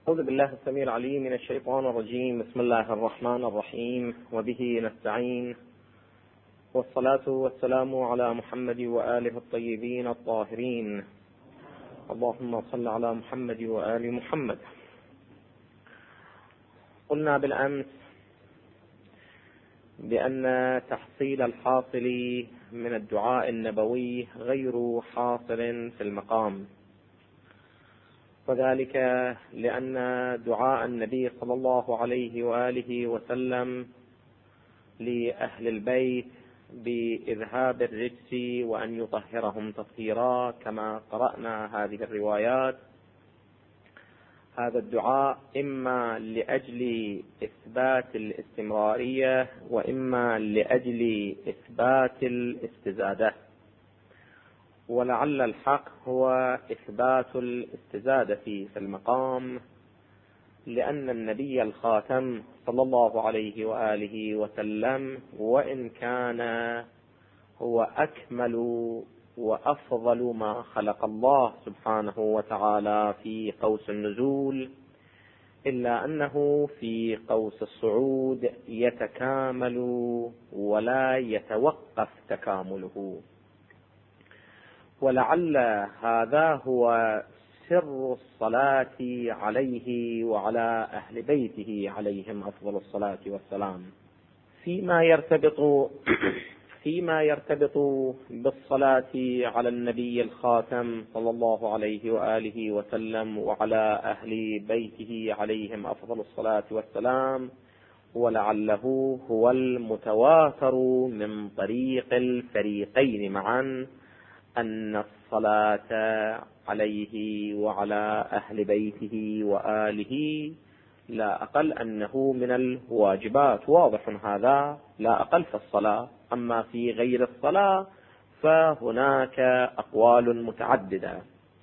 أعوذ بالله السميع العليم من الشيطان الرجيم. بسم الله الرحمن الرحيم، وبه نستعين، والصلاة والسلام على محمد وآله الطيبين الطاهرين. اللهم صل على محمد وآل محمد. قلنا بالأمس بأن تحصيل الحاصل من الدعاء النبوي غير حاصل في المقام، وذلك لأن دعاء النبي صلى الله عليه وآله وسلم لأهل البيت بإذهاب الرجس وأن يطهرهم تطهيرا كما قرأنا هذه الروايات، هذا الدعاء إما لأجل إثبات الاستمرارية وإما لأجل إثبات الاستزادة، ولعل الحق هو إثبات الاستزادة في المقام، لأن النبي الخاتم صلى الله عليه وآله وسلم وإن كان هو أكمل وأفضل ما خلق الله سبحانه وتعالى في قوس النزول، إلا أنه في قوس الصعود يتكامل ولا يتوقف تكامله. ولعل هذا هو سر الصلاة عليه وعلى أهل بيته عليهم أفضل الصلاة والسلام. فيما يرتبط بالصلاة على النبي الخاتم صلى الله عليه وآله وسلم وعلى أهل بيته عليهم أفضل الصلاة والسلام، ولعله هو المتواتر من طريق الفريقين معا، أن الصلاة عليه وعلى أهل بيته وآله لا أقل أنه من الواجبات، واضح هذا، لا أقل في الصلاة. أما في غير الصلاة فهناك أقوال متعددة.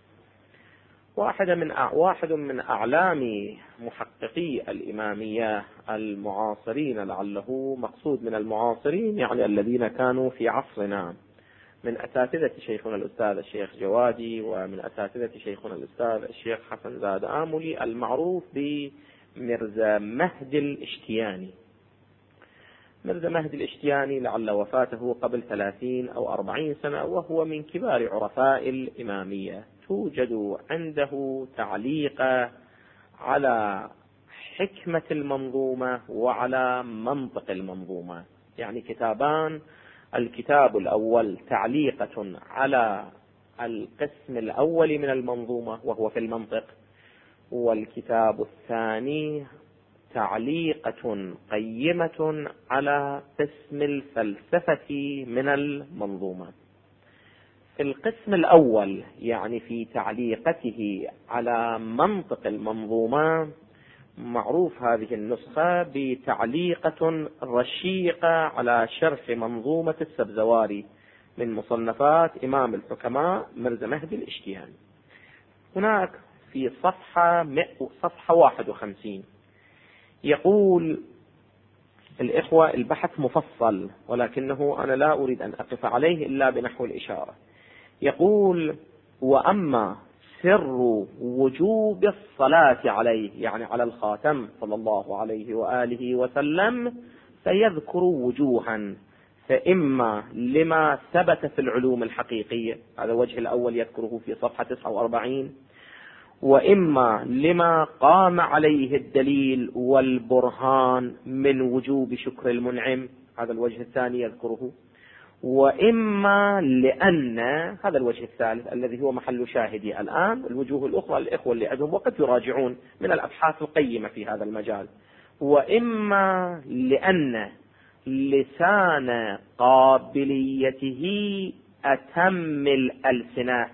واحد من أعلام محققي الإمامية المعاصرين، لعله مقصود من المعاصرين يعني الذين كانوا في عصرنا، من أساتذة شيخنا الأستاذ الشيخ جوادي، ومن أساتذة شيخنا الأستاذ الشيخ حسن زاد آملي، المعروف بمرزا مهدي الاشتياني. مرزا مهدي الاشتياني لعل وفاته قبل 30 أو 40 سنة، وهو من كبار عرفاء الإمامية. توجد عنده تعليق على حكمة المنظومة وعلى منطق المنظومة، يعني كتابان. الكتاب الأول تعليقة على القسم الأول من المنظومة وهو في المنطق، والكتاب الثاني تعليقة قيمة على قسم الفلسفة من المنظومة. في القسم الأول يعني في تعليقته على منطق المنظومة، معروف هذه النسخة بتعليقة رشيقة على شرح منظومة السبزواري من مصنفات إمام الحكماء مرزا مهدي الاشتياني. هناك في صفحة 51 يقول الإخوة، البحث مفصل ولكنه أنا لا أريد أن أقف عليه إلا بنحو الإشارة. يقول: وأما سر وجوب الصلاة عليه، يعني على الخاتم صلى الله عليه وآله وسلم، فيذكر وجوها، فإما لما ثبت في العلوم الحقيقية، هذا الوجه الأول يذكره في صفحة 49، وإما لما قام عليه الدليل والبرهان من وجوب شكر المنعم، هذا الوجه الثاني يذكره، وإما لأن، هذا الوجه الثالث الذي هو محل شاهدي الآن. الوجوه الأخرى الإخوة اللي عندهم وقت يراجعون من الأبحاث القيمة في هذا المجال. وإما لأن لسان قابليته أتم الألسنة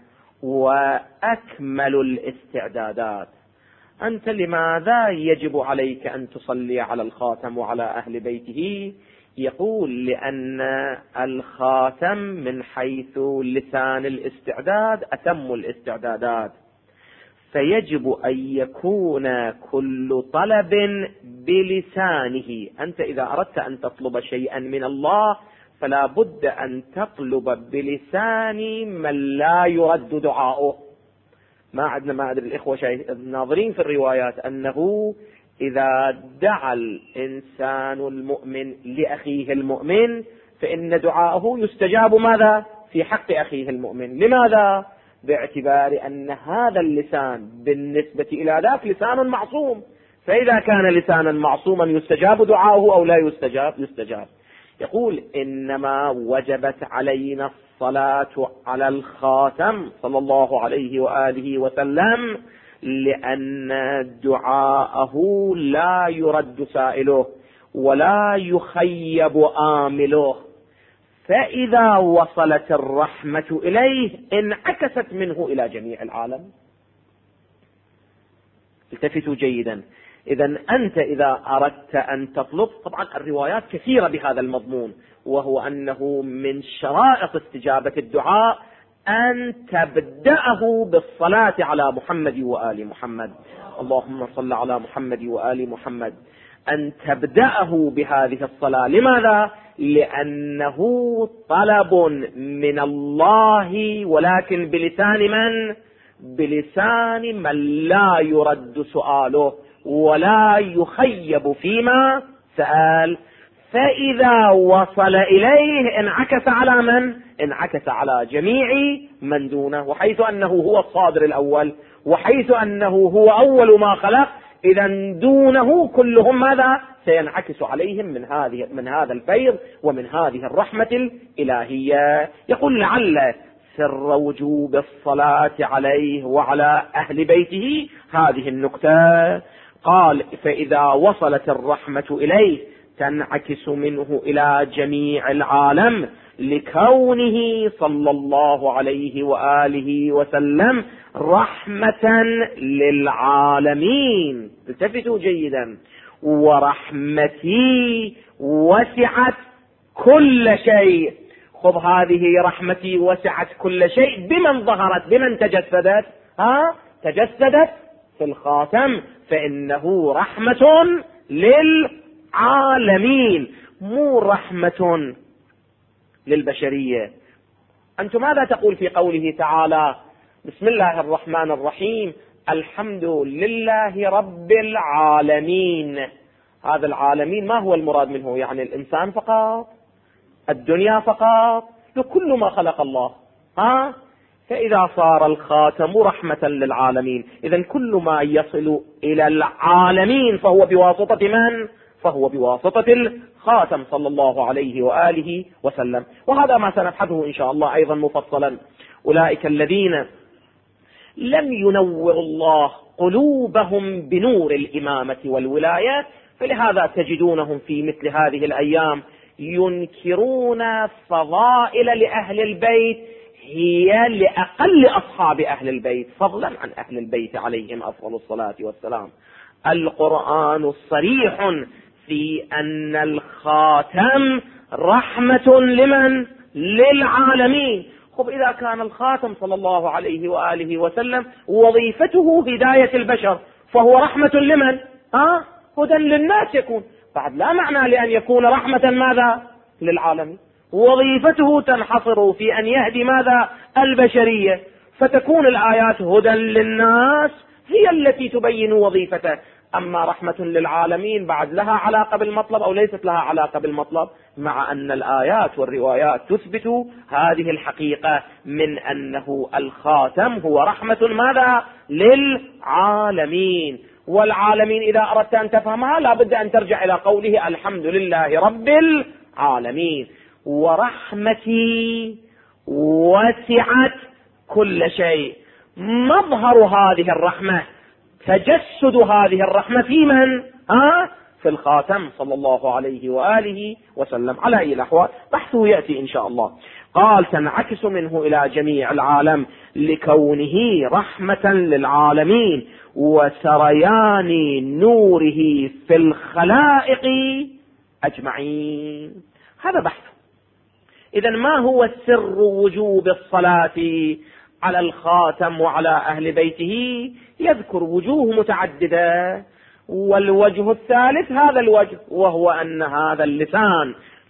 وأكمل الاستعدادات. أنت لماذا يجب عليك أن تصلي على الخاتم وعلى أهل بيته؟ يقول: لأن الخاتم من حيث لسان الاستعداد أتم الاستعدادات، فيجب أن يكون كل طلب بلسانه. أنت إذا أردت أن تطلب شيئا من الله فلا بد أن تطلب بلسان من لا يرد دعاؤه. ما عندنا، ما أدري الإخوة الناظرين في الروايات، أنه إذا دعا الإنسان المؤمن لأخيه المؤمن فإن دعاءه يستجاب ماذا؟ في حق أخيه المؤمن. لماذا؟ باعتبار أن هذا اللسان بالنسبة إلى ذاك لسان معصوم، فإذا كان لسانا معصوما يستجاب دعاؤه أو لا يستجاب؟ يستجاب. يقول إنما وجبت علينا الصلاة على الخاتم صلى الله عليه وآله وسلم لأن دعاءه لا يرد سائله ولا يخيب آمله، فإذا وصلت الرحمة إليه انعكست منه إلى جميع العالم. التفتوا جيدا. إذن أنت إذا أردت أن تطلب، طبعا الروايات كثيرة بهذا المضمون، وهو أنه من شرائط استجابة الدعاء أن تبدأه بالصلاة على محمد وآل محمد، اللهم صل على محمد وآل محمد، أن تبدأه بهذه الصلاة. لماذا؟ لأنه طلب من الله، ولكن بلسان من؟ بلسان من لا يرد سؤاله ولا يخيب فيما سأل. فإذا وصل إليه انعكس على من؟ انعكس على جميع من دونه، وحيث أنه هو الصادر الأول، وحيث أنه هو أول ما خلق، إذا دونه كلهم ماذا؟ سينعكس عليهم من هذا الفيض ومن هذه الرحمة الإلهية. يقول لعل سر وجوب الصلاة عليه وعلى أهل بيته هذه النكتة. قال فإذا وصلت الرحمة إليه تنعكس منه إلى جميع العالم لكونه صلى الله عليه وآله وسلم رحمة للعالمين. التفتوا جيدا. ورحمتي وسعت كل شيء. خذ هذه رحمتي وسعت كل شيء بمن ظهرت؟ بمن تجسدت؟ تجسدت في الخاتم، فإنه رحمة للعالمين، مو رحمة للبشرية. أنت ماذا تقول في قوله تعالى بسم الله الرحمن الرحيم الحمد لله رب العالمين؟ هذا العالمين ما هو المراد منه؟ يعني الإنسان فقط؟ الدنيا فقط؟ لكل ما خلق الله. فإذا صار الخاتم رحمة للعالمين، إذن كل ما يصل إلى العالمين فهو بواسطة من؟ فهو بواسطة الخاتم صلى الله عليه وآله وسلم. وهذا ما سنبحثه إن شاء الله أيضا مفصلا. أولئك الذين لم ينور الله قلوبهم بنور الإمامة والولاية، فلهذا تجدونهم في مثل هذه الأيام ينكرون فضائل لأهل البيت هي لأقل أصحاب أهل البيت فضلا عن أهل البيت عليهم أفضل الصلاة والسلام. القرآن صريح في أن الخاتم رحمة لمن؟ للعالمين. خب إذا كان الخاتم صلى الله عليه وآله وسلم وظيفته هداية البشر فهو رحمة لمن؟ هدى للناس يكون. بعد لا معنى لأن يكون رحمة ماذا؟ للعالمين. وظيفته تنحصر في أن يهدي ماذا؟ البشرية، فتكون الآيات هدى للناس هي التي تبين وظيفته. أما رحمة للعالمين بعد لها علاقة بالمطلب أو ليست لها علاقة بالمطلب، مع أن الآيات والروايات تثبت هذه الحقيقة من أنه الخاتم هو رحمة ماذا؟ للعالمين. والعالمين إذا أردت أن تفهمها لابد أن ترجع إلى قوله الحمد لله رب العالمين. ورحمتي وسعت كل شيء. مظهر هذه الرحمة، تجسد هذه الرحمة في من؟ في الخاتم صلى الله عليه وآله وسلم. على أي الأحوال بحثه يأتي إن شاء الله. قال تنعكس منه إلى جميع العالم لكونه رحمة للعالمين وسريان نوره في الخلائق أجمعين. هذا بحث. إذن ما هو سر وجوب الصلاة على الخاتم وعلى أهل بيته؟ يذكر وجوه متعددة، والوجه الثالث هذا الوجه، وهو أن هذا اللسان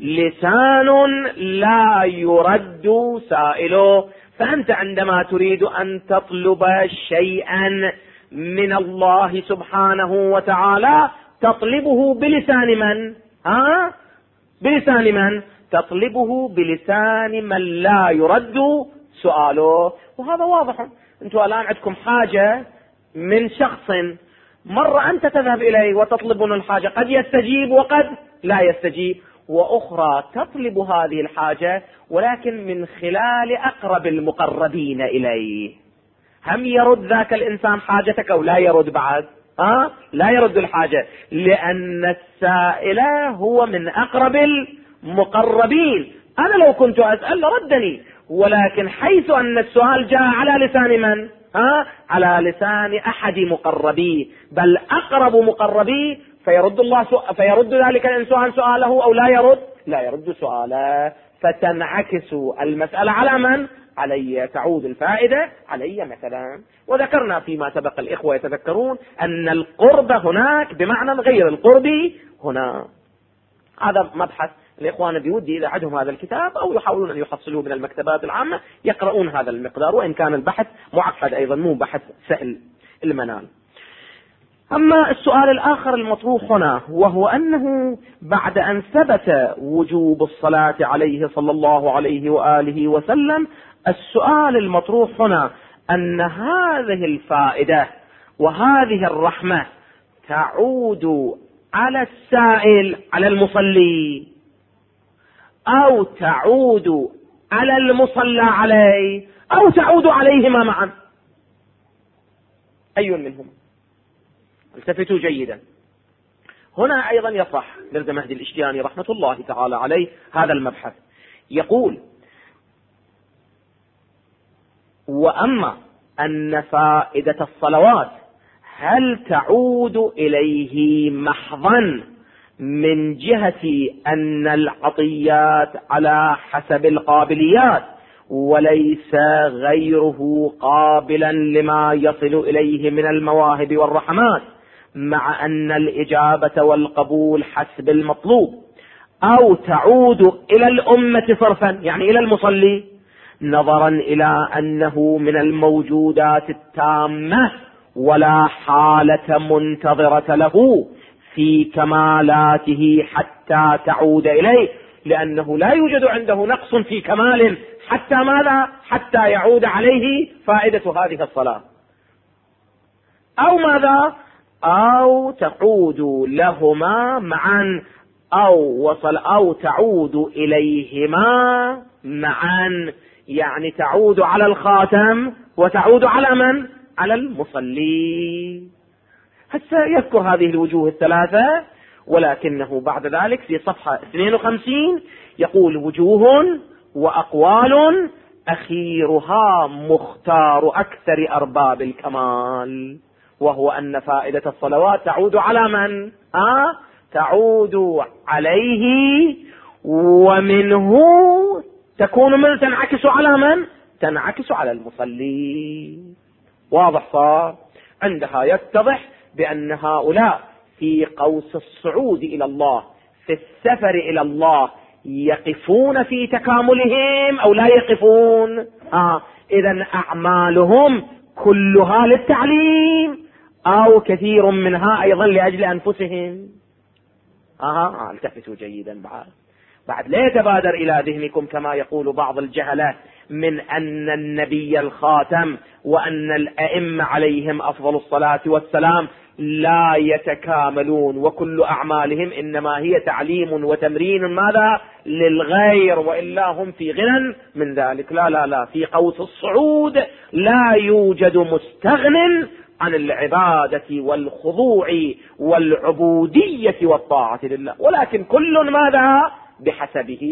لسان لا يرد سائله. فأنت عندما تريد أن تطلب شيئا من الله سبحانه وتعالى تطلبه بلسان من؟ بلسان من؟ تطلبه بلسان من لا يرد سؤاله. وهذا واضح. أنتم الآن عندكم حاجة من شخص، مرة أنت تذهب إليه وتطلبون الحاجة، قد يستجيب وقد لا يستجيب، وأخرى تطلب هذه الحاجة ولكن من خلال أقرب المقربين إليه. هم يرد ذاك الإنسان حاجتك أو لا يرد بعد؟ لا يرد الحاجة، لأن السائل هو من أقرب المقربين. أنا لو كنت أسأل لردني، ولكن حيث أن السؤال جاء على لسان من؟ على لسان أحد مقربي، بل أقرب مقربي، فيرد ذلك الإنسان سؤاله أو لا يرد سؤاله، فتنعكس المسألة على من؟ علي، تعود الفائدة علي مثلا. وذكرنا فيما سبق، الإخوة يتذكرون أن القرب هناك بمعنى غير القرب هنا. هذا مبحث الإخوان بودي إذا عندهم هذا الكتاب أو يحاولون أن يحصلوه من المكتبات العامة يقرؤون هذا المقدار، وإن كان البحث معقد أيضا، مو بحث سهل المنال. أما السؤال الآخر المطروح هنا، وهو أنه بعد أن ثبت وجوب الصلاة عليه صلى الله عليه وآله وسلم، السؤال المطروح هنا أن هذه الفائدة وهذه الرحمة تعود على السائل، على المصلي، أو تعود على المصلى عليه، أو تعود عليهما معا؟ أي منهما؟ التفتوا جيدا. هنا أيضا يطرح ميرزا مهدي الإشتياني رحمة الله تعالى عليه هذا المبحث، يقول: وأما أن فائدة الصلوات هل تعود إليه محضا من جهة أن العطيات على حسب القابليات، وليس غيره قابلا لما يصل إليه من المواهب والرحمات، مع أن الإجابة والقبول حسب المطلوب، أو تعود إلى الأمة صرفا، يعني إلى المصلي، نظرا إلى أنه من الموجودات التامة ولا حالة منتظرة له في كمالاته حتى تعود إليه، لأنه لا يوجد عنده نقص في كمال حتى ماذا؟ حتى يعود عليه فائدة هذه الصلاة، أو ماذا؟ أو تعود لهما معا، أو تعود إليهما معا، يعني تعود على الخاتم وتعود على من؟ على المصلي. هسه يذكر هذه الوجوه الثلاثة، ولكنه بعد ذلك في صفحة 52 يقول: وجوه وأقوال أخيرها مختار أكثر أرباب الكمال، وهو أن فائدة الصلوات تعود على من؟ تعود عليه، ومنه تكون من تنعكس على من؟ تنعكس على المصلي. واضح صار؟ عندها يتضح بأن هؤلاء في قوس الصعود إلى الله، في السفر إلى الله، يقفون في تكاملهم أو لا يقفون؟ إذن أعمالهم كلها للتعليم أو كثير منها أيضا لأجل أنفسهم؟ التفتوا جيدا. بعد لا يتبادر إلى ذهنكم كما يقول بعض الجهلة من أن النبي الخاتم وأن الأئمة عليهم أفضل الصلاة والسلام لا يتكاملون، وكل أعمالهم إنما هي تعليم وتمرين ماذا؟ للغير، وإلا هم في غنى من ذلك. لا لا لا، في قوس الصعود لا يوجد مستغن عن العبادة والخضوع والعبودية والطاعة لله، ولكن كل ماذا؟ بحسبه.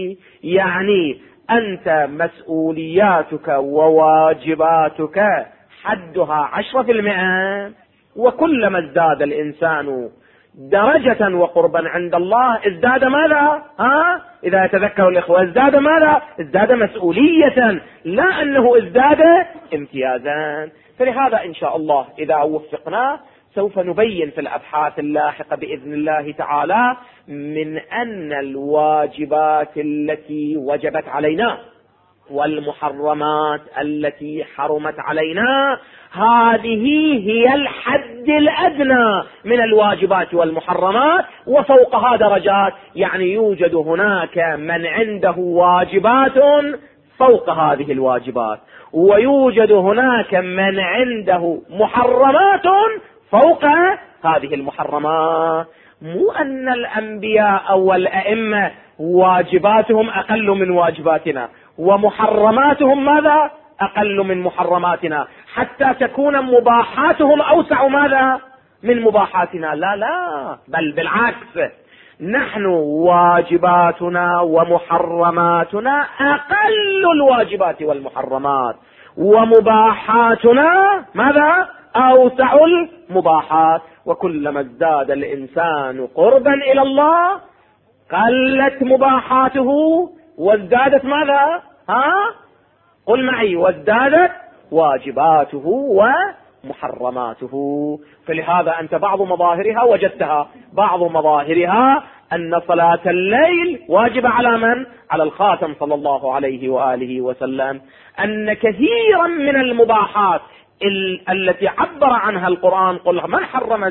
يعني أنت مسؤولياتك وواجباتك حدها 10%، وكلما ازداد الإنسان درجة وقربا عند إزداد ازداد ماذا؟ إذا يتذكر الإخوة، ازداد ماذا؟ ازداد مسؤولية، لا أنه ازداد امتيازا. فلهذا إن شاء الله إذا وفقنا سوف نبين في الأبحاث اللاحقة بإذن الله تعالى من أن الواجبات التي وجبت علينا والمحرمات التي حرمت علينا هذه هي الحد الأدنى من الواجبات والمحرمات، وفوقها درجات. يعني يوجد هناك من عنده واجبات فوق هذه الواجبات، ويوجد هناك من عنده محرمات فوق هذه المحرمات. مو أن الأنبياء أو الأئمة واجباتهم أقل من واجباتنا ومحرماتهم ماذا؟ أقل من محرماتنا، حتى تكون مباحاتهم أوسع ماذا؟ من مباحاتنا. لا لا، بل بالعكس، نحن واجباتنا ومحرماتنا أقل الواجبات والمحرمات، ومباحاتنا ماذا؟ أوسع المباحات. وكلما ازداد الإنسان قربا إلى الله قلت مباحاته وازدادت ماذا؟ قل معي، وازدادت واجباته ومحرماته. فلهذا أنت بعض مظاهرها وجدتها، بعض مظاهرها أن صلاة الليل واجبة على من؟ على الخاتم صلى الله عليه وآله وسلم. أن كثيرا من المباحات التي عبر عنها القرآن، قل من حرم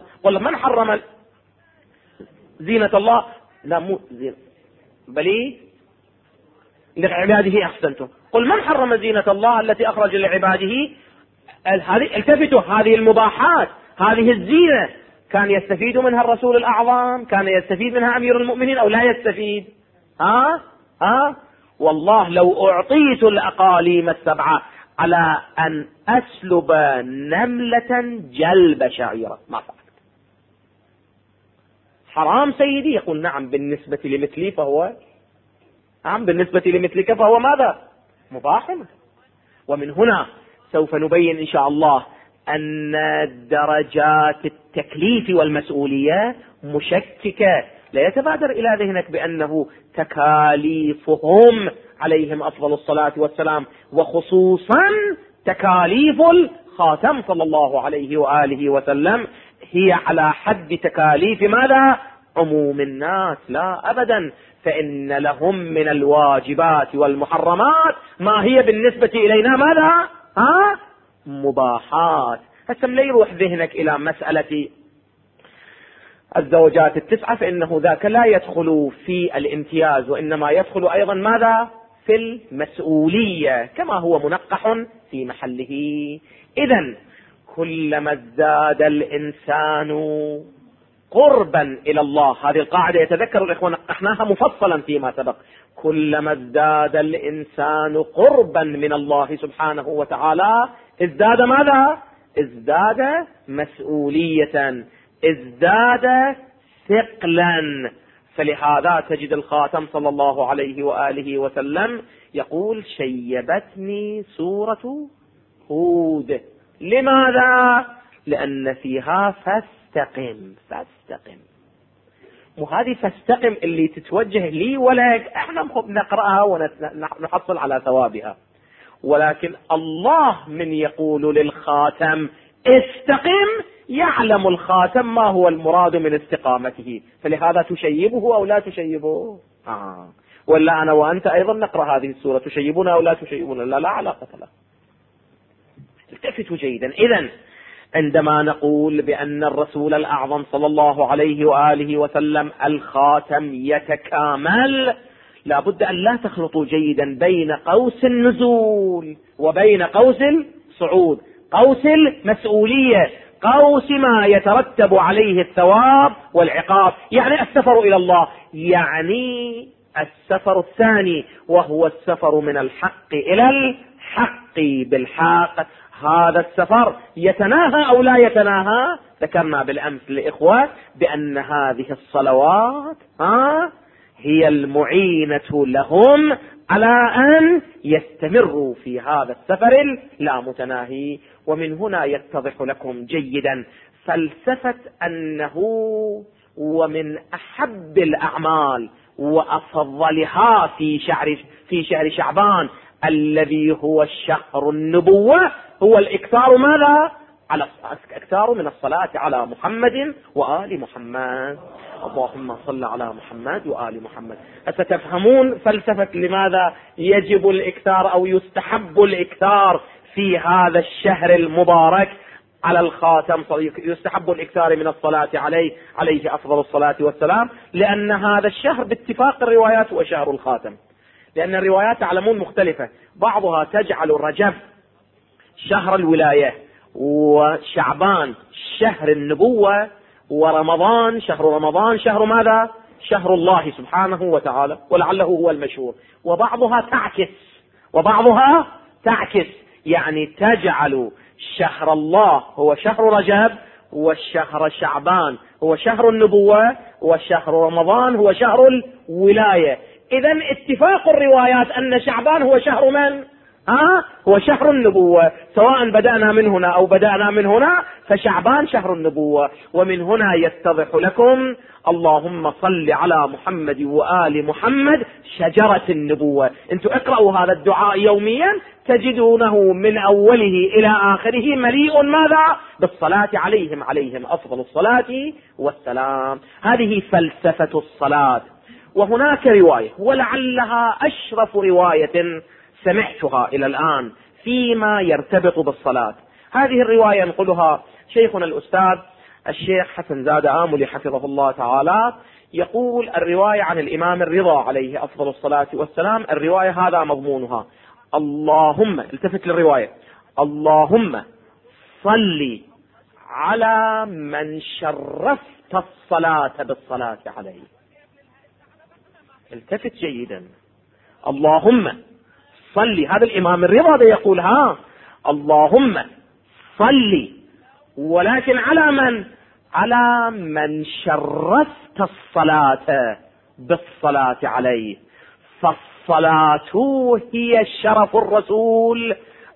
زينة الله، لا مو زينة بل لعباده. أحسنتم. قل من حرم زينة الله التي أخرج لعباده. التفتوا، هذه المباحات، هذه الزينة كان يستفيد منها الرسول الأعظم؟ كان يستفيد منها أمير المؤمنين أو لا يستفيد؟ والله لو أعطيت الأقاليم السبعة على أن أسلب نملة جلب شعيرة ما فعلت. حرام سيدي؟ يقول نعم بالنسبة لمثلي فهو بالنسبة لمثلك فهو ماذا؟ مباح. ومن هنا سوف نبين إن شاء الله أن درجات التكليف والمسؤولية مشككة. لا يتبادر إلى ذهنك بأنه تكاليفهم عليهم أفضل الصلاة والسلام، وخصوصا تكاليف الخاتم صلى الله عليه وآله وسلم، هي على حد تكاليف ماذا؟ عموم الناس. لا أبدا، فإن لهم من الواجبات والمحرمات ما هي بالنسبة إلينا ماذا؟ مباحات. فسم لا يروح ذهنك إلى مسألة الزوجات التسعة، فإنه ذاك لا يدخل في الامتياز، وإنما يدخل أيضا ماذا؟ في المسؤولية، كما هو منقح في محله. إذن كلما ازداد الإنسان قربا إلى الله، هذه القاعدة يتذكر الإخوة نقحناها مفصلا فيما سبق، كلما ازداد الإنسان قربا من الله سبحانه وتعالى ازداد ماذا؟ ازداد مسؤولية، ازداد ثقلا. فلهذا تجد الخاتم صلى الله عليه وآله وسلم يقول شيبتني سورة هود. لماذا؟ لأن فيها فاستقم. وهذه فاستقم اللي تتوجه لي ولك، احنا نقرأها ونحصل على ثوابها، ولكن الله من يقول للخاتم استقم يعلم الخاتم ما هو المراد من استقامته، فلهذا تشيبه أو لا تشيبه. ولا أنا وأنت أيضا نقرأ هذه السورة، تشيبنا أو لا تشيبنا؟ لا علاقة له. التفتوا جيدا. إذن عندما نقول بأن الرسول الأعظم صلى الله عليه وآله وسلم الخاتم يتكامل، لا بد أن لا تخلطوا جيدا بين قوس النزول وبين قوس الصعود، قوس المسؤولية، قوس ما يترتب عليه الثواب والعقاب، يعني السفر إلى الله، يعني السفر الثاني وهو السفر من الحق إلى الحق بالحق. هذا السفر يتناهى أو لا يتناهى؟ ذكرنا بالأمس لإخوة بأن هذه الصلوات هي المعينة لهم على أن يستمروا في هذا السفر لا متناهي. ومن هنا يتضح لكم جيدا فلسفة أنه ومن أحب الأعمال وأفضلها في شهر شعبان الذي هو الشهر النبوة هو الإكثار ماذا؟ اكثروا من الصلاة على محمد وآل محمد. اللهم صل على محمد وآل محمد. ستفهمون فلسفة لماذا يجب الإكثار أو يستحب الإكثار في هذا الشهر المبارك على الخاتم. يستحب الإكثار من الصلاة عليه أفضل الصلاة والسلام، لأن هذا الشهر باتفاق الروايات هو شهر الخاتم. لأن الروايات تعلمون مختلفة، بعضها تجعل رجب شهر الولاية، وشعبان شهر النبوة، ورمضان شهر ماذا؟ شهر الله سبحانه وتعالى، ولعله هو المشهور. وبعضها تعكس يعني تجعل شهر الله هو شهر رجب، والشهر شعبان هو شهر النبوة، وشهر رمضان هو شهر الولاية. إذن اتفاق الروايات أن شعبان هو شهر من؟ هو شهر النبوة، سواء بدأنا من هنا أو بدأنا من هنا فشعبان شهر النبوة. ومن هنا يتضح لكم اللهم صل على محمد وآل محمد شجرة النبوة. انتم اقرأوا هذا الدعاء يوميا تجدونه من أوله إلى آخره مليء ماذا؟ بالصلاة عليهم أفضل الصلاة والسلام. هذه فلسفة الصلاة. وهناك رواية ولعلها أشرف رواية سمعتها إلى الآن فيما يرتبط بالصلاة. هذه الرواية ينقلها شيخنا الأستاذ الشيخ حسن زاد آملي حفظه الله تعالى، يقول الرواية عن الإمام الرضا عليه أفضل الصلاة والسلام. الرواية هذا مضمونها: اللهم، التفت للرواية، اللهم صل على من شرفت الصلاة بالصلاة عليه. التفت جيدا، اللهم صل، هذا الإمام الرضا يقول اللهم صل، ولكن على من؟ على من شرفت الصلاة بالصلاة عليه. فالصلاة هي شرف الرسول،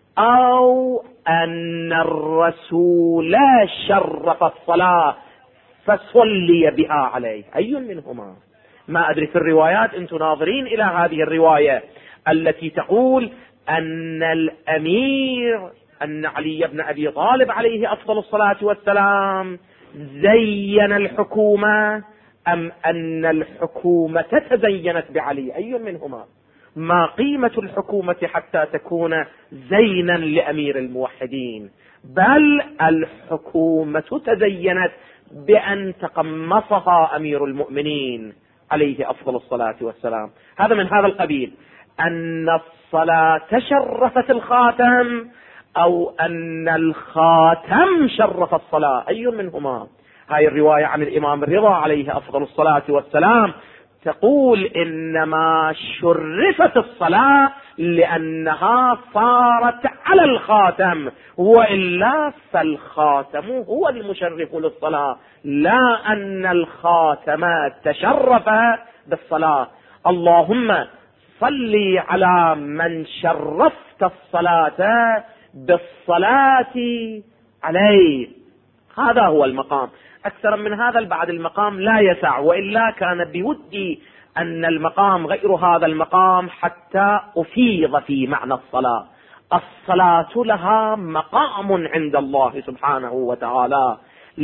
أو أن الرسول شرف الصلاة فصلي بها عليه، أي منهما؟ ما أدري في الروايات، أنتم ناظرين إلى هذه الرواية التي تقول أن الأمير أن علي بن أبي طالب عليه أفضل الصلاة والسلام زين الحكومة، أم أن الحكومة تزينت بعلي؟ أي منهما؟ ما قيمة الحكومة حتى تكون زينا لأمير الموحدين؟ بل الحكومة تزينت بأن تقمصها أمير المؤمنين عليه أفضل الصلاة والسلام. هذا من هذا القبيل. أن الصلاة شرفت الخاتم، أو أن الخاتم شرف الصلاة، أي منهما؟ هاي الرواية عن الإمام الرضا عليه أفضل الصلاة والسلام تقول إنما شرفت الصلاة لأنها صارت على الخاتم، وإلا فالخاتم هو المشرف للصلاة، لا أن الخاتم تشرف بالصلاة. اللهم صل على من شرفت الصلاة بالصلاة عليه. هذا هو المقام. أكثر من هذا بعد المقام لا يسع، وإلا كان بودي أن المقام غير هذا المقام حتى أفيض في معنى الصلاة. الصلاة لها مقام عند الله سبحانه وتعالى،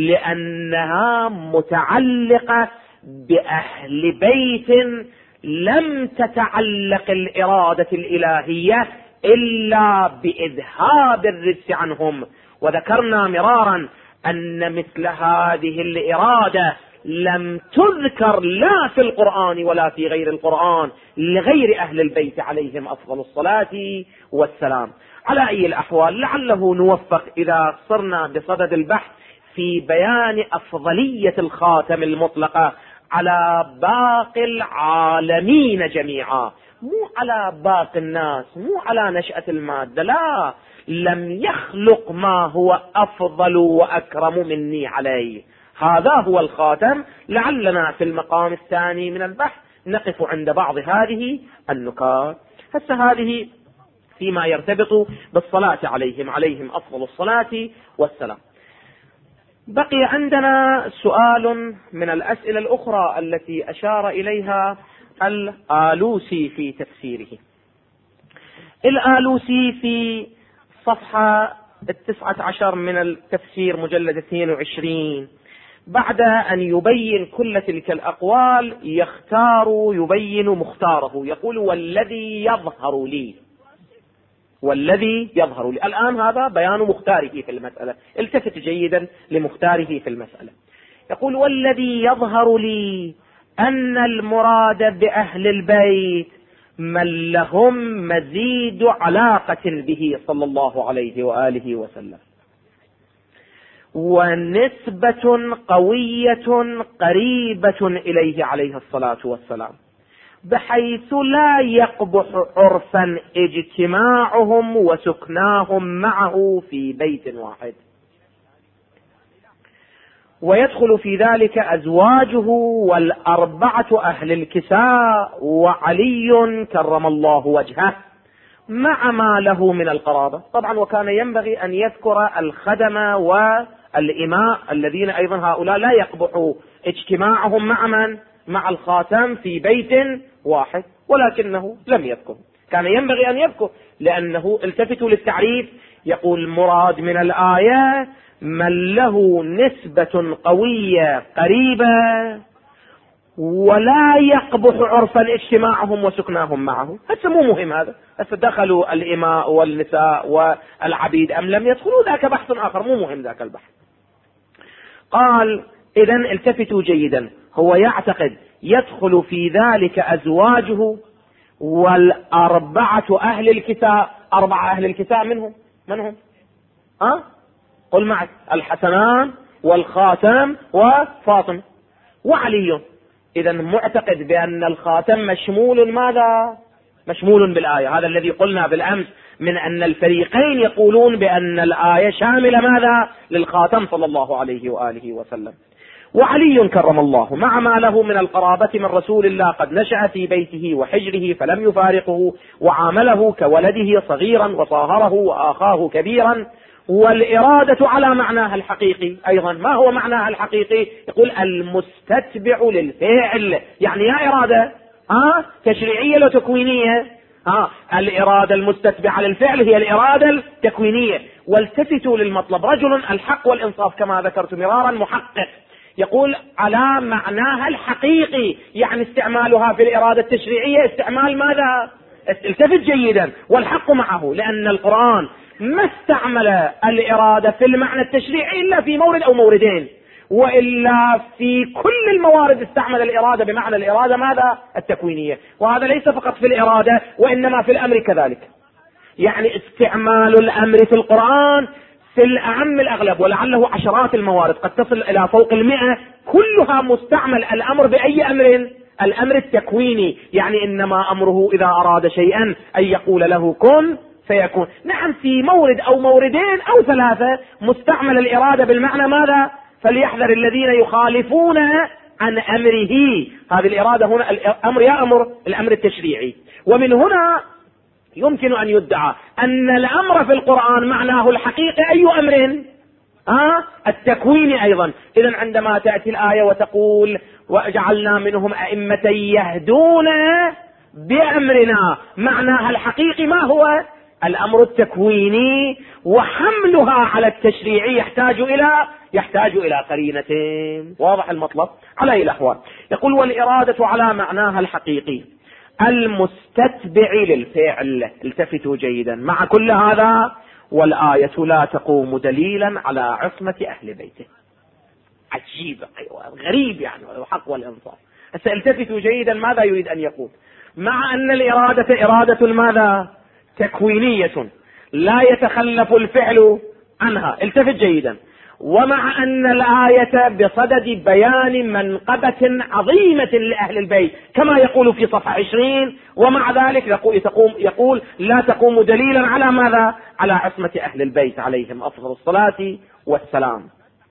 لأنها متعلقة بأهل بيت لم تتعلق الإرادة الإلهية إلا بإذهاب الرجس عنهم. وذكرنا مرارا أن مثل هذه الإرادة لم تذكر لا في القرآن ولا في غير القرآن لغير أهل البيت عليهم أفضل الصلاة والسلام. على أي الأحوال لعله نوفق إذا صرنا بصدد البحث في بيان أفضلية الخاتم المطلقة على باقي العالمين جميعا، مو على باقي الناس، مو على نشأة المادة، لا، لم يخلق ما هو أفضل وأكرم مني عليه. هذا هو الخاتم. لعلنا في المقام الثاني من البحث نقف عند بعض هذه النكات. هسه هذه فيما يرتبط بالصلاة عليهم أفضل الصلاة والسلام. بقي عندنا سؤال من الأسئلة الأخرى التي أشار إليها الآلوسي في تفسيره. الآلوسي في صفحة 19 من التفسير مجلد 22 بعد أن يبين كل تلك الأقوال يبين مختاره، يقول والذي يظهر لي، والذي يظهر لي. الآن هذا بيان مختاره في المسألة، التفت جيدا لمختاره في المسألة. يقول والذي يظهر لي أن المراد بأهل البيت من لهم مزيد علاقة به صلى الله عليه وآله وسلم، ونسبة قوية قريبة إليه عليه الصلاة والسلام، بحيث لا يقبح عرفا اجتماعهم وسكناهم معه في بيت واحد، ويدخل في ذلك أزواجه والأربعة أهل الكساء وعلي كرم الله وجهه مع ما له من القرابة. طبعا وكان ينبغي أن يذكر الخدم والإماء الذين أيضا هؤلاء لا يقبح اجتماعهم مع من؟ مع الخاتم في بيت واحد، ولكنه لم يذكر. كان ينبغي أن يذكر، لأنه التفتوا للتعريف، يقول مراد من الآية من له نسبة قوية قريبة ولا يقبح عرفا اجتماعهم وسكناهم معه. هسه مو مهم هذا، هسه دخلوا الإماء والنساء والعبيد أم لم يدخلوا، ذاك بحث آخر، مو مهم ذاك البحث. قال إذن التفتوا جيدا، هو يعتقد يدخل في ذلك أزواجه والأربعة أهل الكساء. 4 أهل الكساء منهم من هم؟ قل معك: الحسنان والخاتم وفاطمة وعلي. إذن معتقد بأن الخاتم مشمول ماذا؟ مشمول بالآية. هذا الذي قلنا بالأمس من أن الفريقين يقولون بأن الآية شاملة ماذا؟ للخاتم صلى الله عليه وآله وسلم. وعلي كرم الله مع ما له من القرابة من رسول الله، قد نشأ في بيته وحجره فلم يفارقه، وعامله كولده صغيرا وصاهره وآخاه كبيرا. والإرادة على معناها الحقيقي أيضا. ما هو معناها الحقيقي؟ يقول المستتبع للفعل، يعني يا إرادة تشريعية لو تكوينية. الإرادة المستتبعة للفعل هي الإرادة التكوينية. والتفتوا للمطلب، رجل الحق والإنصاف كما ذكرت مرارا محقق، يقول على معناها الحقيقي، يعني استعمالها في الإرادة التشريعية استعمال ماذا؟ التفت جيدا، والحق معه، لأن القرآن ما استعمل الإرادة في المعنى التشريعي إلا في مورد أو موردين، وإلا في كل الموارد استعمل الإرادة بمعنى الإرادة ماذا؟ التكوينية. وهذا ليس فقط في الإرادة وإنما في الأمر كذلك. يعني استعمال الأمر في القرآن في الأعم الأغلب، ولعله عشرات الموارد قد تصل إلى فوق 100، كلها مستعمل الأمر بأي أمر؟ الأمر التكويني، يعني إنما أمره إذا أراد شيئا أن يقول له كن فيكون. نعم في مورد أو موردين أو 3 مستعمل الإرادة بالمعنى ماذا؟ فليحذر الذين يخالفون عن أمره. هذه الإرادة هنا الأمر يا أمر الأمر التشريعي. ومن هنا يمكن أن يدعى أن الأمر في القرآن معناه الحقيقي أي أمر؟ التكويني أيضا. إذن عندما تأتي الآية وتقول وجعلنا منهم أئمة يهدون بأمرنا، معناها الحقيقي ما هو؟ الأمر التكويني، وحملها على التشريعي يحتاج إلى قرينتين. واضح المطلب؟ على أي الأحوال يقول والإرادة على معناها الحقيقي المستتبع للفعل. التفتوا جيدا مع كل هذا، والآية لا تقوم دليلا على عصمة أهل بيته. عجيب غريب يعني الحق والإنصاف. التفتوا جيدا ماذا يريد أن يقول؟ مع أن الإرادة إرادة ماذا؟ تكوينية لا يتخلف الفعل عنها. التفت جيدا. ومع أن الآية بصدد بيان منقبة عظيمة لأهل البيت كما يقول في صفحة 20، ومع ذلك يقول لا تقوم دليلا على ماذا؟ على عصمة أهل البيت عليهم أفضل الصلاة والسلام.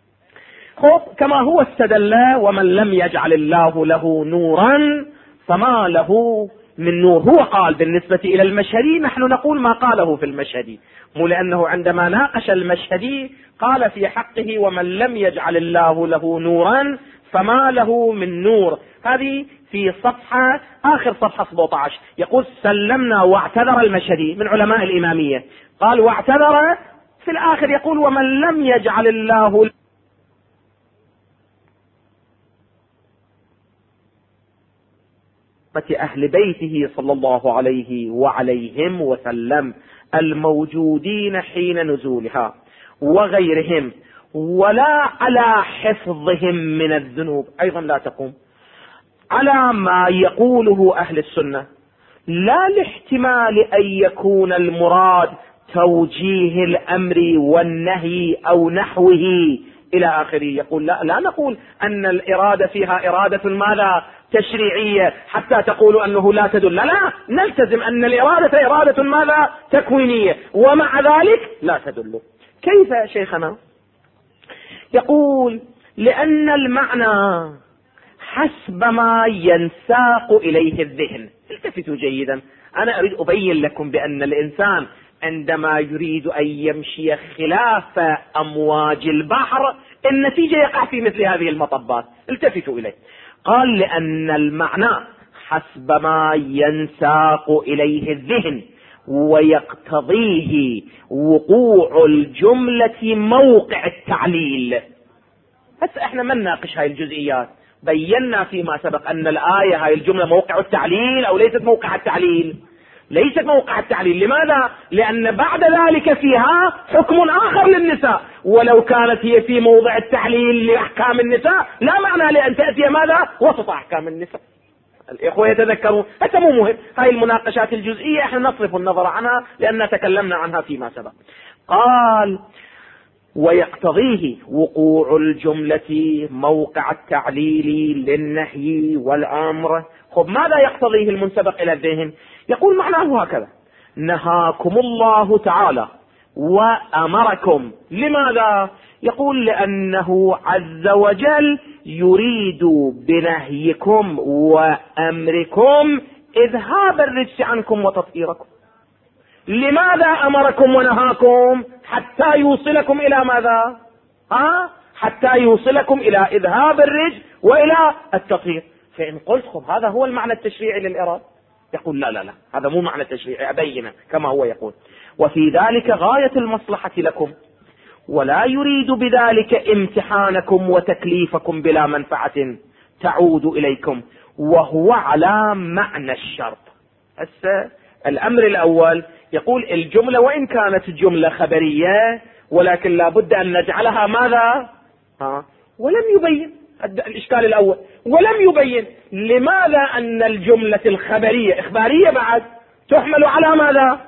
كما هو استدل ومن لم يجعل الله له نورا فما له من نور. هو قال بالنسبة إلى المشهدي، نحن نقول ما قاله في المشهدي، مو لأنه عندما ناقش المشهدي قال في حقه ومن لم يجعل الله له نورا فما له من نور. هذه في صفحة آخر صفحة 17 يقول سلمنا واعتذر المشهدي من علماء الإمامية، قال واعتذر في الآخر يقول ومن لم يجعل الله أهل بيته صلى الله عليه وعليهم وسلم الموجودين حين نزولها وغيرهم ولا على حفظهم من الذنوب، أيضا لا تقوم على ما يقوله أهل السنة، لا لاحتمال أن يكون المراد توجيه الأمر والنهي أو نحوه إلى آخره. يقول لا نقول أن الإرادة فيها إرادة ماذا تشريعية حتى تقول أنه لا تدل، لا نلتزم أن الإرادة إرادة ماذا تكوينية، ومع ذلك لا تدل. كيف يا شيخنا؟ يقول لأن المعنى حسب ما ينساق إليه الذهن. التفتوا جيدا، أنا أريد أبين لكم بأن الإنسان عندما يريد أن يمشي خلاف أمواج البحر النتيجة يقع في مثل هذه المطبات. التفتوا إليه، قال لأن المعنى حسب ما ينساق إليه الذهن ويقتضيه وقوع الجملة موقع التعليل. هسه احنا ما نناقش هاي الجزئيات، بينا فيما سبق أن الآية هاي الجملة موقع التعليل أو ليست موقع التعليل. ليست موقع التعليل. لماذا؟ لأن بعد ذلك فيها حكم آخر للنساء، ولو كانت هي في موضع التعليل لأحكام النساء لا معنى لأن تأتي ماذا وسط أحكام النساء. الإخوة يتذكرون، حتى مو مهم هاي المناقشات الجزئية احنا نصرف النظر عنها لأننا تكلمنا عنها فيما سبق. قال ويقتضيه وقوع الجملة موقع التعليل للنهي والأمر. خب ماذا يقتضيه المنسبق إلى الذهن؟ يقول معناه هكذا: نهاكم الله تعالى وأمركم. لماذا؟ يقول لأنه عز وجل يريد بنهيكم وأمركم إذهاب الرجس عنكم وتطهيركم. لماذا أمركم ونهاكم؟ حتى يوصلكم إلى ماذا؟ حتى يوصلكم إلى إذهاب الرجس وإلى التطهير. فإن قلت خب هذا هو المعنى التشريعي للإرادة، يقول لا هذا مو معنى تشريعي، أبينه كما هو يقول. وفي ذلك غاية المصلحة لكم، ولا يريد بذلك امتحانكم وتكليفكم بلا منفعة تعود إليكم، وهو على معنى الشرط. هسه الأمر الأول يقول الجملة وإن كانت جملة خبرية ولكن لا بد أن نجعلها ماذا؟ ولم يبين الإشكال الأول، ولم يبين لماذا أن الجملة الخبرية إخبارية بعد تحمل على ماذا؟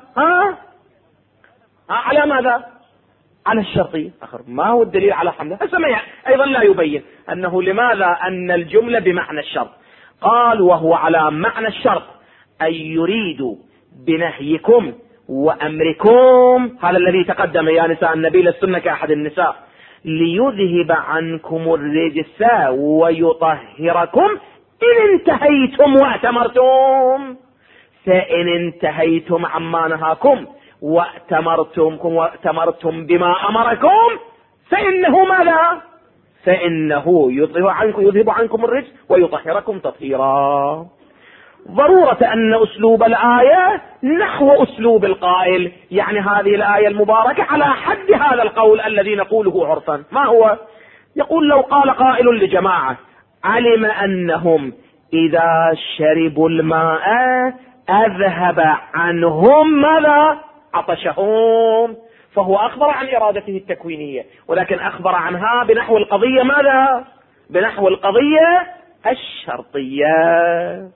على ماذا؟ على الشرطية. ما هو الدليل على حمله؟ أيضا لا يبين أنه لماذا أن الجملة بمعنى الشرط. قال وهو على معنى الشرط أن يريد بنهيكم وأمركم، هذا الذي تقدم يا نساء النبي للسنة كأحد النساء، ليذهب عنكم الرجس ويطهركم إن انتهيتم وأتمرتم. فإن انتهيتم عما نهاكم وأتمرتم بما أمركم فإنه ماذا؟ فإنه يذهب عنكم الرجس ويطهركم تطهيرا. ضرورة أن أسلوب الآية نحو أسلوب القائل، يعني هذه الآية المباركة على حد هذا القول الذي نقوله عرفا. ما هو؟ يقول لو قال قائل لجماعة علم أنهم إذا شربوا الماء أذهب عنهم ماذا؟ عطشهم، فهو أخبر عن إرادته التكوينية، ولكن أخبر عنها بنحو القضية ماذا؟ بنحو القضية الشرطية.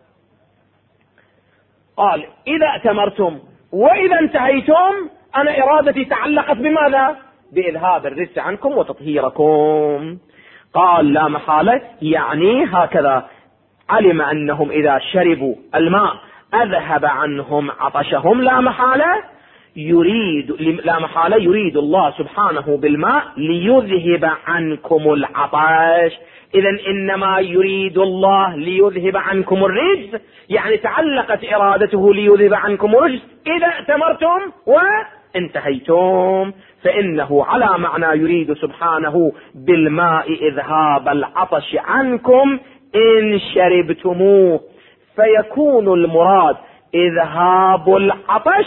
قال إذا أتمرتم وإذا انتهيتم أنا إرادتي تعلقت بماذا؟ بإذهاب الرجس عنكم وتطهيركم. قال لا محالة، يعني هكذا علم أنهم إذا شربوا الماء أذهب عنهم عطشهم. لا محالة يريد الله سبحانه بالماء ليذهب عنكم العطش. إذن إنما يريد الله ليذهب عنكم الرجس، يعني تعلقت إرادته ليذهب عنكم الرجس إذا اتمرتم وانتهيتم، فإنه على معنى يريد سبحانه بالماء إذهاب العطش عنكم إن شربتموه، فيكون المراد إذهاب العطش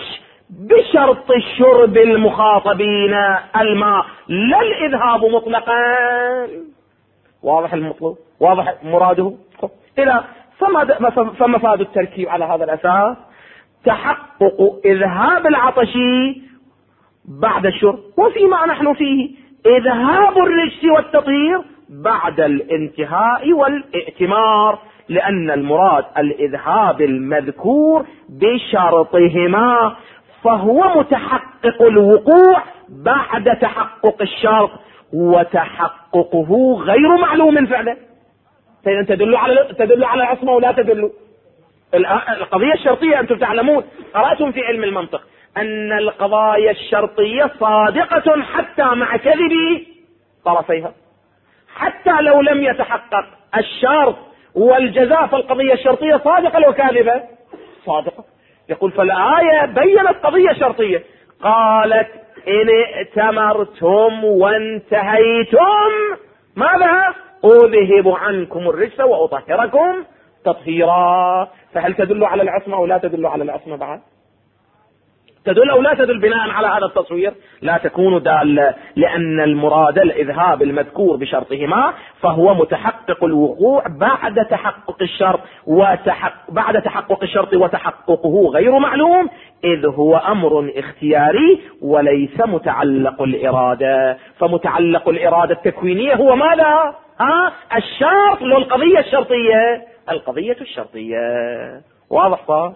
بشرط الشرب المخاطبين الماء لا الإذهاب مطلقا. واضح المطلوب؟ واضح مراده؟ إذا فمفاد التركيب على هذا الأساس تحقق إذهاب العطش بعد الشرب، وفيما نحن فيه إذهاب الرجس والتطهير بعد الانتهاء والائتمار، لأن المراد الإذهاب المذكور بشرطهما، فهو متحقق الوقوع بعد تحقق الشرط، وتحققه غير معلوم فعلا. تدل على العصمة ولا تدل؟ القضية الشرطية أنتم تعلمون، قرأتم في علم المنطق أن القضايا الشرطية صادقة حتى مع كذب طرفيها، حتى لو لم يتحقق الشرط والجزاء فالقضية الشرطية صادقة لو كاذبة صادقة. يقول فالآية بيّنت قضية شرطية، قالت إن ائتمرتم وانتهيتم ماذا؟ أذهب عنكم الرجس وأطهركم تطهيرا. فهل تدل على العصمة أو لا تدل على العصمة بعد؟ تدل أو لا تدل بناء على هذا التصوير؟ لا تكون دالة، لأن المراد الإذهاب المذكور بشرطهما، فهو متحقق الوقوع بعد تحقق الشرط، بعد تحقق الشرط وتحققه غير معلوم، إذ هو أمر اختياري وليس متعلق الإرادة. فمتعلق الإرادة التكوينية هو ماذا؟ الشرط، لو القضية الشرطية، القضية الشرطية. واضح صار؟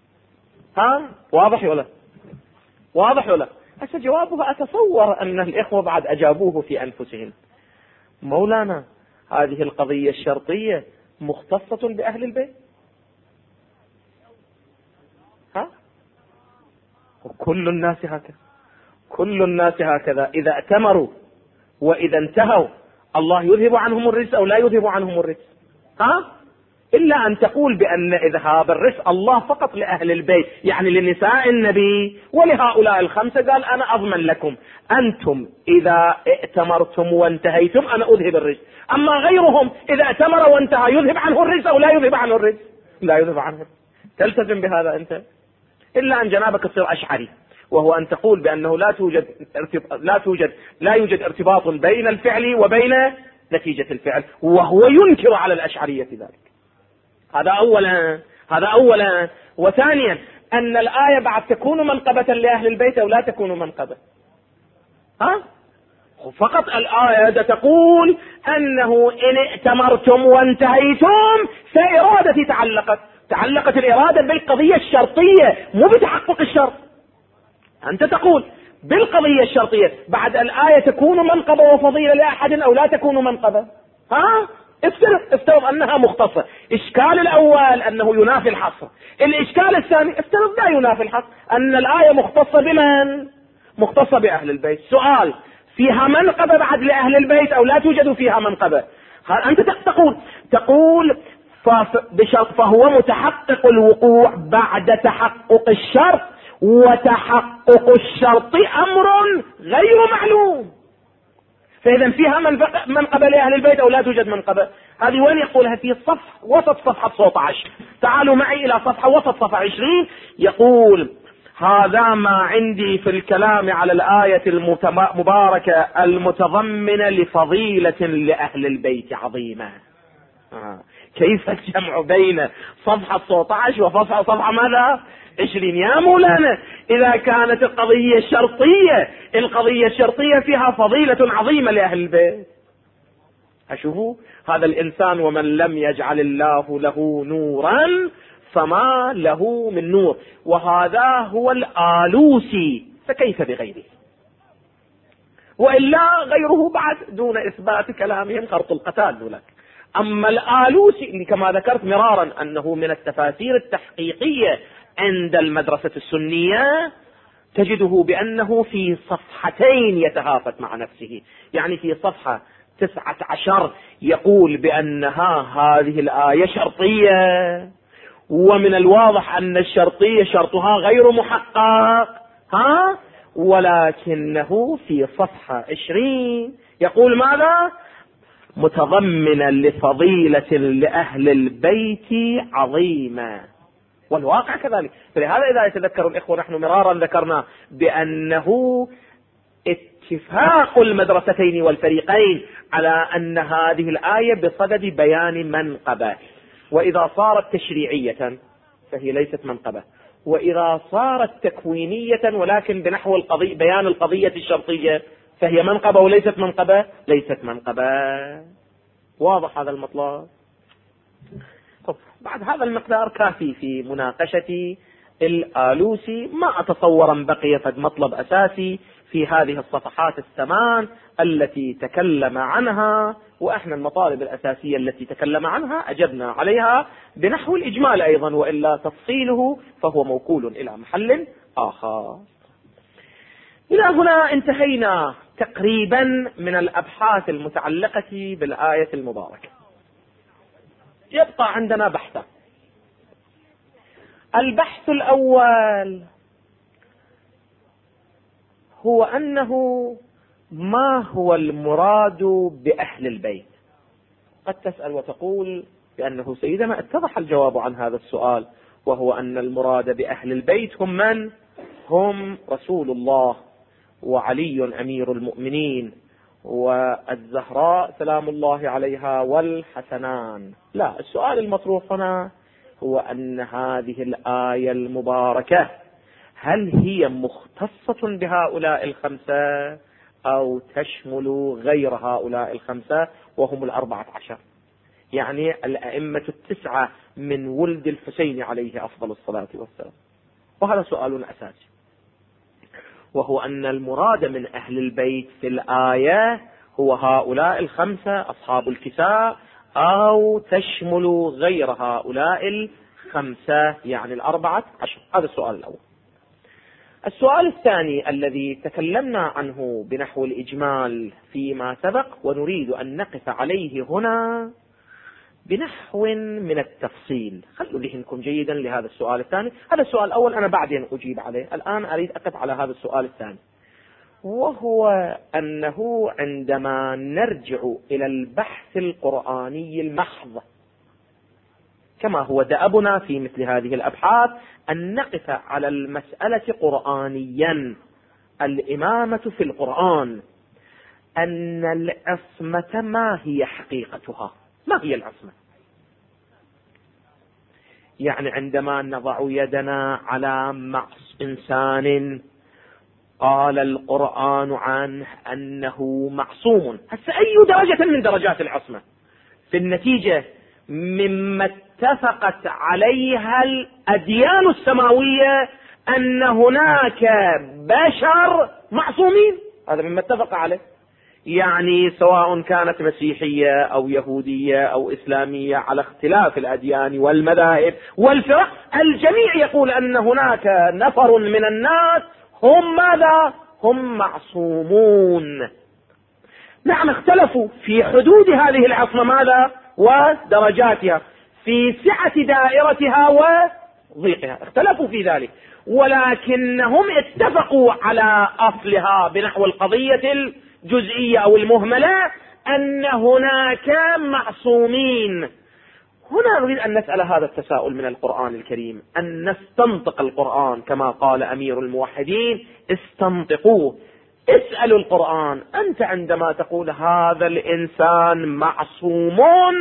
واضح ولا؟ واضح ولا؟ هسه جوابها أتصور أن الإخوة بعد أجابوه في أنفسهم. مولانا هذه القضية الشرطية مختصة بأهل البيت، وكل الناس هكذا، كل الناس هكذا، إذا ائتمروا وإذا انتهوا الله يذهب عنهم الرجس أو لا يذهب عنهم الرجس؟ إلا أن تقول بأن إذهاب الرجس الله فقط لأهل البيت، يعني لنساء النبي ولهؤلاء الخمسة، قال أنا أضمن لكم أنتم إذا ائتمرتم وانتهيتم أنا أذهب الرجس، أما غيرهم إذا ائتمر وانتهى يذهب عنه الرجس أو لا يذهب عنه الرجس؟ لا يذهب عنه. تلتزم بهذا أنت؟ إلا أن جنابك تصير أشعري، وهو أن تقول بأنه لا يوجد ارتباط بين الفعل وبين نتيجة الفعل، وهو ينكر على الأشعرية ذلك. هذا أولا. وثانيا أن الآية بعد تكون منقبة لأهل البيت أو لا تكون منقبة؟ فقط الآية تقول أنه إن ائتمرتم وانتهيتم، فإرادتي تعلقت الإرادة بالقضية الشرطية مو بتحقق الشرط. أنت تقول بالقضية الشرطية، بعد الآية تكون منقبة وفضيلة لأحد أو لا تكون منقبة؟ افترض أنها مختصة. إشكال الأول أنه ينافي الحصر، الإشكال الثاني افترض لا ينافي الحصر، أن الآية مختصة بمن؟ مختصة بأهل البيت. سؤال: فيها منقبة بعد لأهل البيت أو لا توجد فيها منقبة؟ أنت تقول فهو متحقق الوقوع بعد تحقق الشرط، وتحقق الشرط أمر غير معلوم. فإذا فيها منقبة لأهل البيت أو لا توجد منقبة؟ هذه وين يقولها؟ في وسط صفحة 19. تعالوا معي إلى صفحة وسط صفحة 20. يقول: هذا ما عندي في الكلام على الآية المباركة المتضمنة لفضيلة لأهل البيت عظيمة. كيف الجمع بين صفحة 19 وصفحة ماذا؟ 20 يا مولانا؟ إذا كانت القضية الشرطية فيها فضيلة عظيمة لأهل البيت. أشوفوا هذا الإنسان ومن لم يجعل الله له نورا فما له من نور، وهذا هو الآلوسي، فكيف بغيره؟ وإلا غيره بعد دون إثبات كلامهم خرط القتال لك. أما الآلوسي اللي كما ذكرت مرارا أنه من التفاسير التحقيقية عند المدرسة السنية، تجده بأنه في صفحتين يتهافت مع نفسه. يعني في صفحة 19 يقول بأنها هذه الآية شرطية، ومن الواضح أن الشرطية شرطها غير محقق، ولكنه في صفحة 20 يقول ماذا؟ متضمنا لفضيلة لأهل البيت عظيمة. والواقع كذلك. فلهذا إذا يتذكر الإخوة نحن مرارا ذكرنا بأنه اتفاق المدرستين والفريقين على أن هذه الآية بصدد بيان منقبة، وإذا صارت تشريعية فهي ليست منقبة، وإذا صارت تكوينية ولكن بنحو بيان القضية الشرطية فهي منقبة وليست منقبة، ليست منقبة. واضح هذا المطلب؟ طب بعد هذا المقدار كافي في مناقشة الآلوسي. ما أتصور أن بقي فد مطلب أساسي في هذه الصفحات الثمان التي تكلم عنها، وإحنا المطالب الأساسية التي تكلم عنها أجبنا عليها بنحو الإجمال أيضا، وإلا تفصيله فهو موكول إلى محل آخر. إلى هنا انتهينا تقريبا من الأبحاث المتعلقة بالآية المباركة. يبقى عندنا بحثا. البحث الأول هو أنه ما هو المراد بأهل البيت؟ قد تسأل وتقول بأنه سيدنا اتضح الجواب عن هذا السؤال، وهو أن المراد بأهل البيت هم من؟ هم رسول الله وعلي أمير المؤمنين والزهراء سلام الله عليها والحسنان. لا، السؤال المطروح هنا هو أن هذه الآية المباركة هل هي مختصة بهؤلاء الخمسة أو تشمل غير هؤلاء الخمسة وهم 14، يعني الأئمة 9 من ولد الحسين عليه أفضل الصلاة والسلام. وهذا سؤال أساسي، وهو أن المراد من أهل البيت في الآية هو هؤلاء الخمسة أصحاب الكساء أو تشمل غير هؤلاء الخمسة يعني 14. هذا السؤال الأول. السؤال الثاني الذي تكلمنا عنه بنحو الإجمال فيما سبق ونريد أن نقف عليه هنا بنحو من التفصيل. خلوا ذهنكم جيدا لهذا السؤال الثاني. هذا السؤال الأول أنا بعدين أجيب عليه، الآن أريد أقف على هذا السؤال الثاني، وهو أنه عندما نرجع إلى البحث القرآني المحض كما هو دأبنا في مثل هذه الأبحاث أن نقف على المسألة قرآنيا، الإمامة في القرآن، أن العصمة ما هي حقيقتها؟ ما هي العصمة؟ يعني عندما نضع يدنا على إنسان قال القرآن عنه أنه معصوم، هسه أي درجة من درجات العصمة؟ في النتيجة مما اتفقت عليها الأديان السماوية أن هناك بشر معصومين، هذا مما اتفق عليه. يعني سواء كانت مسيحية أو يهودية أو إسلامية على اختلاف الأديان والمذاهب والفرق، الجميع يقول أن هناك نفر من الناس هم ماذا؟ هم معصومون. نعم، اختلفوا في حدود هذه العصمة ماذا؟ ودرجاتها، في سعة دائرتها وضيقها، اختلفوا في ذلك، ولكنهم اتفقوا على أصلها بنحو القضية الجزئية أو المهملة أن هناك معصومين. هنا نريد أن نسأل هذا التساؤل من القرآن الكريم، أن نستنطق القرآن كما قال أمير الموحدين استنطقوه. اسألوا القرآن، أنت عندما تقول هذا الإنسان معصوم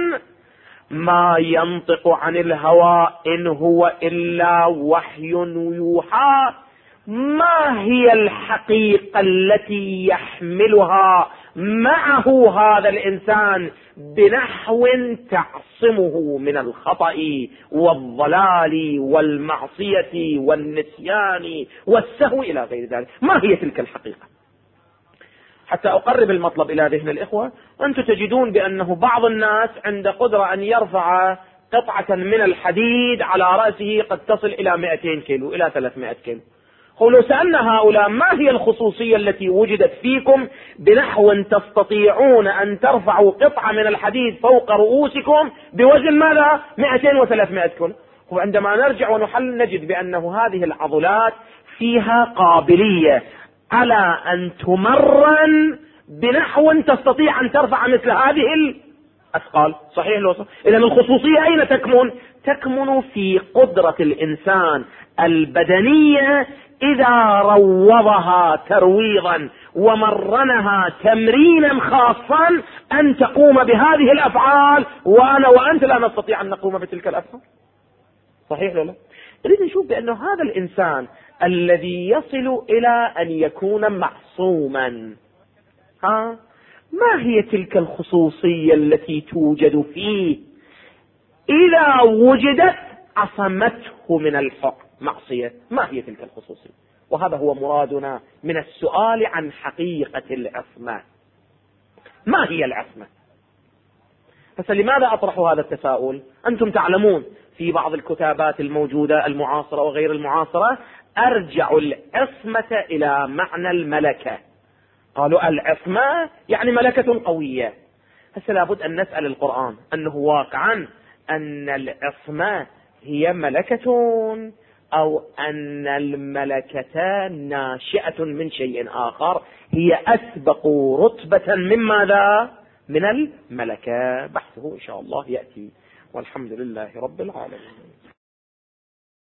ما ينطق عن الهوى إن هو إلا وحي يوحى، ما هي الحقيقة التي يحملها معه هذا الإنسان بنحو تعصمه من الخطأ والضلال والمعصية والنسيان والسهو إلى غير ذلك؟ ما هي تلك الحقيقة؟ حتى أقرب المطلب إلى ذهن الإخوة، أنتم تجدون بأنه بعض الناس عنده قدرة أن يرفع قطعة من الحديد على رأسه قد تصل إلى 200 كيلو إلى 300 كيلو. لو سألنا هؤلاء ما هي الخصوصية التي وجدت فيكم بنحو تستطيعون أن ترفعوا قطعة من الحديد فوق رؤوسكم بوزن ماذا؟ 200 و300 كيلو. وعندما نرجع ونحل نجد بأنه هذه العضلات فيها قابلية على أن تمرن بنحو تستطيع أن ترفع مثل هذه الأثقال. صحيح لو صح؟ إذن الخصوصية أين تكمن؟ تكمن في قدرة الإنسان البدنية إذا روضها ترويضا ومرنها تمرينا خاصا أن تقوم بهذه الأفعال، وأنا وأنت لا نستطيع أن نقوم بتلك الأفعال. صحيح ولا لا؟ نريد نشوف بأنه هذا الإنسان الذي يصل إلى أن يكون معصوما، ما هي تلك الخصوصية التي توجد فيه إذا وجدت عصمته من الحق معصية؟ ما هي تلك الخصوصية؟ وهذا هو مرادنا من السؤال عن حقيقة العصمة. ما هي العصمة؟ بس لماذا أطرح هذا التساؤل؟ أنتم تعلمون في بعض الكتابات الموجودة المعاصرة وغير المعاصرة أرجع العصمة إلى معنى الملكة. قالوا العصمة يعني ملكة قوية. هسه لابد أن نسأل القرآن أنه واقعا أن العصمة هي ملكة أو أن الملكة ناشئة من شيء آخر هي أسبق رتبة من ماذا؟ من الملكة. بحثه إن شاء الله يأتي، والحمد لله رب العالمين.